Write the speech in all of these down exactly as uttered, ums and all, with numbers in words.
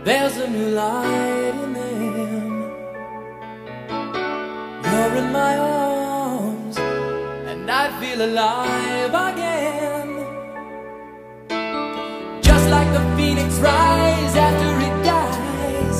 There's a new light in them. You're in my arms, and I feel alive again. Just like the phoenix rise after it dies,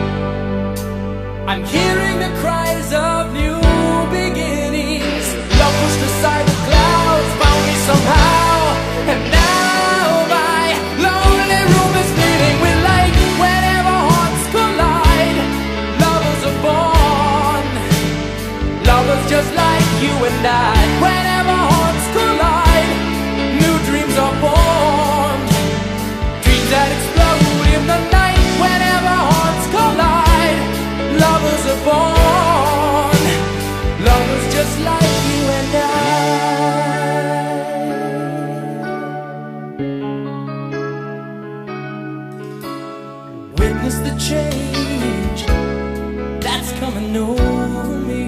I'm hearing the cries of new beginnings. Love pushed aside the clouds, found me somehow, and now my lonely room is bleeding with light. Whenever hearts collide, lovers are born. Lovers just like you and I. Whenever hearts collide, new dreams are born. Dreams that explode in the night. Whenever hearts collide, lovers are born. Lovers just like you and I. Witness the change that's coming over me.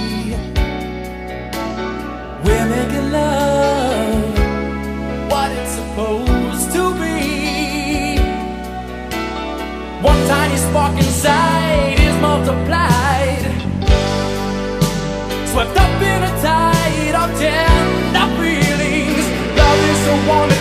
We're making love what it's supposed to be. One tiny spark inside is multiplied, swept up in a tide of tender feelings. Love is so warm.